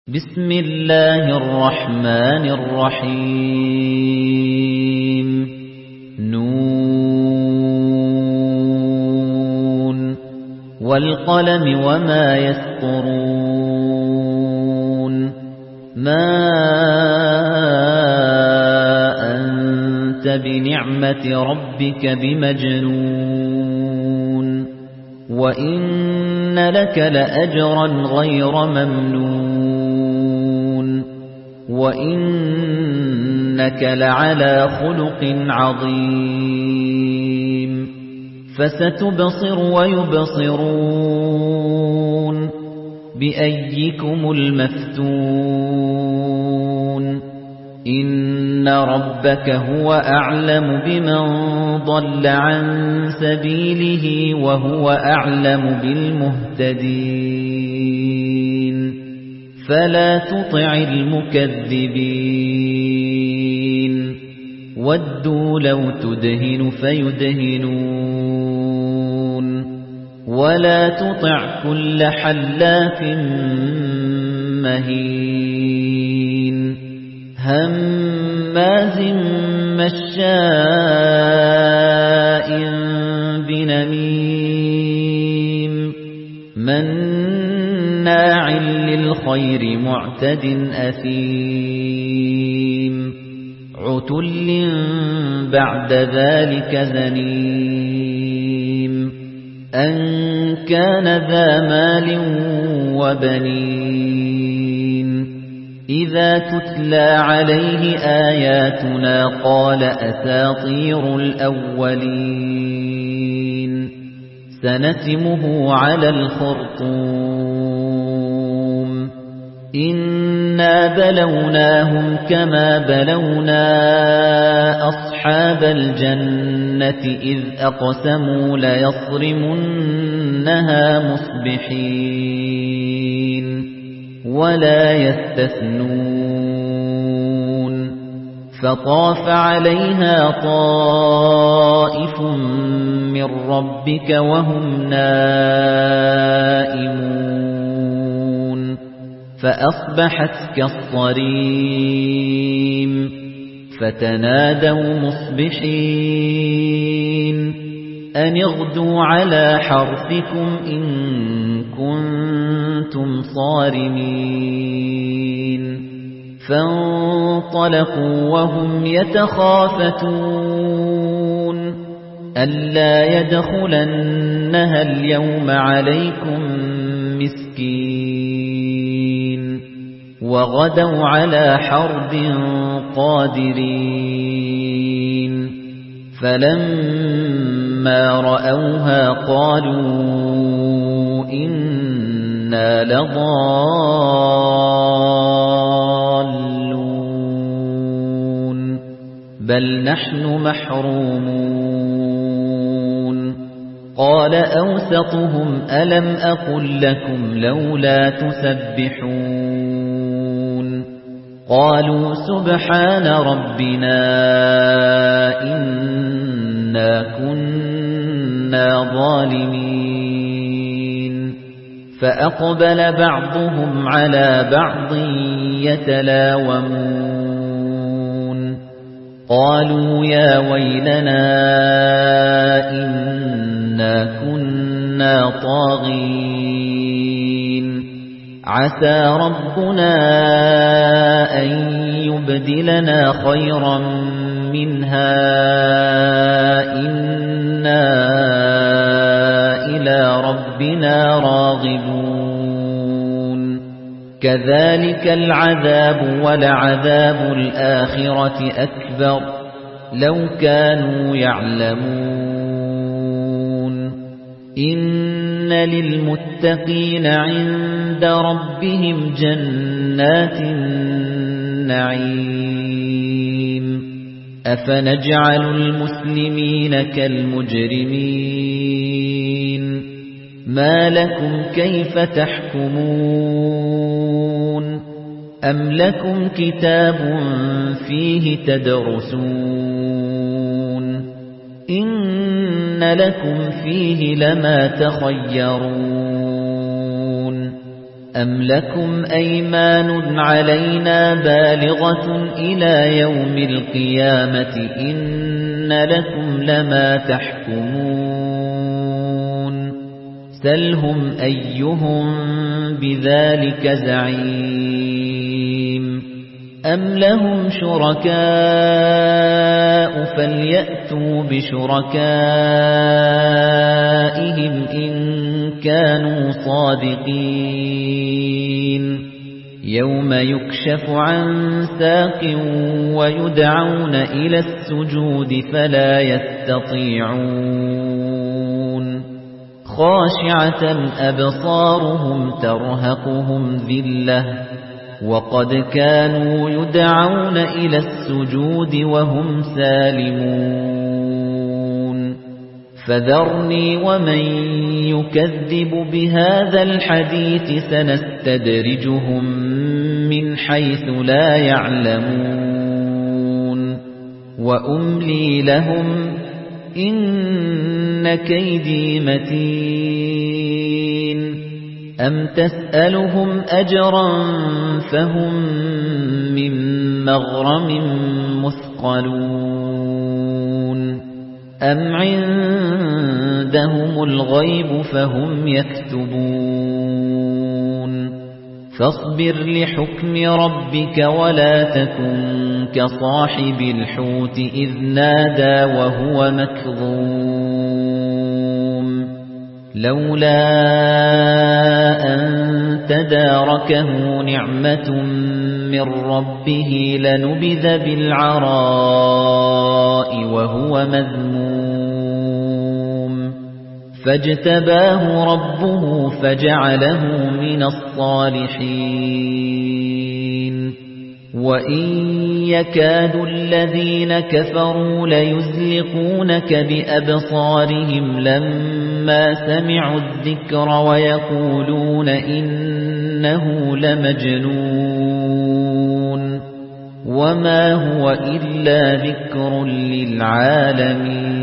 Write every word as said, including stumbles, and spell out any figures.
بسم الله الرحمن الرحيم نون والقلم وما يسطرون ما أنت بنعمة ربك بمجنون وإن لك لأجرا غير ممنون وَإِنَّكَ لَعَلَى خُلُقٍ عَظِيمٍ فَسَتُبْصِرُ وَيُبْصِرُونَ بِأَييِّكُمُ الْمَفْتُونُ إِنَّ رَبَّكَ هُوَ أَعْلَمُ بِمَنْ ضَلَّ عَن سَبِيلِهِ وَهُوَ أَعْلَمُ بِالْمُهْتَدِينَ فَلَا تُطِعِ الْمُكَذِّبِينَ وَدُّوا لَوْ تُدْهِنُ فَيُدْهِنُونَ وَلَا تُطِعْ كُلَّ حَلَّافٍ مَّهِينٍ هَمَّازٍ مَّشَّاءٍ بِنَمِيمٍ مَّنَّاعٍ لِّلْخَيْرِ مُعْتَدٍ أَثِيمٍ عُتُلٍّ بَعْدَ ذَلِكَ زَنِيمٍ أَن كَانَ ذَا مَالٍ وَبَنِينَ إِذَا تُتْلَى عَلَيْهِ آيَاتُنَا قَالَ أَسَاطِيرُ الْأَوَّلِينَ سَنَسِمُهُ عَلَى الْخُرْطُومِ إِنَّا بَلَوْنَاهُمْ كَمَا بَلَوْنَا أَصْحَابَ الْجَنَّةِ إِذْ أَقْسَمُوا لَيَصْرِمُنَّهَا مُصْبِحِينَ وَلَا يَسْتَثْنُونَ فَطَافَ عَلَيْهَا طَائِفٌ مِّن رَّبِّكَ وَهُمْ نَائِمُونَ فَأَصْبَحَتْ كَالصَّرِيمِ فَتَنَادَوْا مُصْبِحِينَ أَنِ اغْدُوا عَلَىٰ حَرْثِكُمْ إِن كُنتُمْ صَارِمِينَ فَانطَلَقُوا وَهُمْ يَتَخَافَتُونَ أَلَّا يَدْخُلَنَّهَا الْيَوْمَ عَلَيْكُمْ مِسْكِينٌ وَغَدَوْا عَلَى حَرْدٍ قَادِرِينَ فَلَمَّا رَأَوْهَا قَالُوا إِنَّا لَضَالُّونَ بَلْ نَحْنُ مَحْرُومُونَ قَالَ أَوْسَطُهُمْ أَلَمْ أَقُل لَّكُمْ لَوْلَا تُسَبِّحُونَ قَالُوا سُبْحَانَ رَبِّنَا إِنَّا كُنَّا ظَالِمِينَ فَأَقْبَلَ بَعْضُهُمْ عَلَى بَعْضٍ يَتَلَاوَمُونَ قَالُوا يَا وَيْلَنَا إِنَّا كُنَّا طَاغِينَ عَسَى رَبُّنَا أَن يُبْدِلَنَا خَيْرًا مِنْهَا إِنَّا إِلَى رَبِّنَا رَاغِبُونَ كَذَلِكَ الْعَذَابُ وَلَعَذَابُ الْآخِرَةِ أَكْبَرُ لَوْ كَانُوا يَعْلَمُونَ إِنَّ لِلْمُتَّقِينَ عِندَ رَبِّهِمْ جَنَّاتِ النَّعِيمِ أَفَنَجْعَلُ الْمُسْلِمِينَ كَالْمُجْرِمِينَ مَا لَكُمْ كَيْفَ تَحْكُمُونَ أَمْ لَكُمْ كِتَابٌ فِيهِ تَدْرُسُونَ إِنَّ لَكُمْ فِيهِ لَمَا تَخَيَّرُونَ أَمْ لَكُمْ أَيْمَانٌ عَلَيْنَا بَالِغَةٌ إِلَى يَوْمِ الْقِيَامَةِ إِنَّ لَكُمْ لَمَا تَحْكُمُونَ سَلْهُمْ أَيُّهُم بِذَلِكَ زَعِيمٌ أَمْ لَهُمْ شُرَكَاءُ فَلْيَأْتُوا بِشُرَكَائِهِمْ إِن كَانُوا صَادِقِينَ يَوْمَ يُكْشَفُ عَن سَاقٍ وَيُدْعَوْنَ إِلَى السُّجُودِ فَلَا يَسْتَطِيعُونَ خَاشِعَةً أَبْصَارُهُمْ تَرْهَقُهُمْ ذِلَّةٌ وَقَدْ كَانُوا يُدْعَوْنَ إِلَى السُّجُودِ وَهُمْ سَالِمُونَ فَذَرْنِي وَمَن يُكَذِّبُ بِهَذَا الْحَدِيثِ سَنَسْتَدْرِجُهُم مِّنْ حَيْثُ لَا يَعْلَمُونَ وَأُمْلِي لَهُمْ إِنَّ كَيْدِي مَتِينٌ أَمْ تَسْأَلُهُمْ أَجْرًا فَهُمْ مِنْ مَغْرَمٍ مُثْقَلُونَ أَمْ عِندَهُمُ الْغَيْبُ فَهُمْ يَكْتُبُونَ فَاصْبِرْ لِحُكْمِ رَبِّكَ وَلَا تَكُنْ كَصَاحِبِ الْحُوتِ إِذْ نَادَى وَهُوَ مَكْظُومٌ لَوْلَا أَن تَدَارَكَهُ نِعْمَةٌ مِّن رَّبِّهِ لَنُبِذَ بِالْعَرَاءِ وَهُوَ مَذْمُومٌ فَاجْتَبَاهُ رَبُّهُ فَجَعَلَهُ مِنَ الصَّالِحِينَ وَإِن يَكَادُ الَّذِينَ كَفَرُوا لَيُزْلِقُونَكَ بِأَبْصَارِهِمْ لَمَّا سَمِعُوا الذِّكْرَ وَيَقُولُونَ إِنَّهُ لَمَجْنُونٌ وَمَا هُوَ إِلَّا ذِكْرٌ لِّلْعَالَمِينَ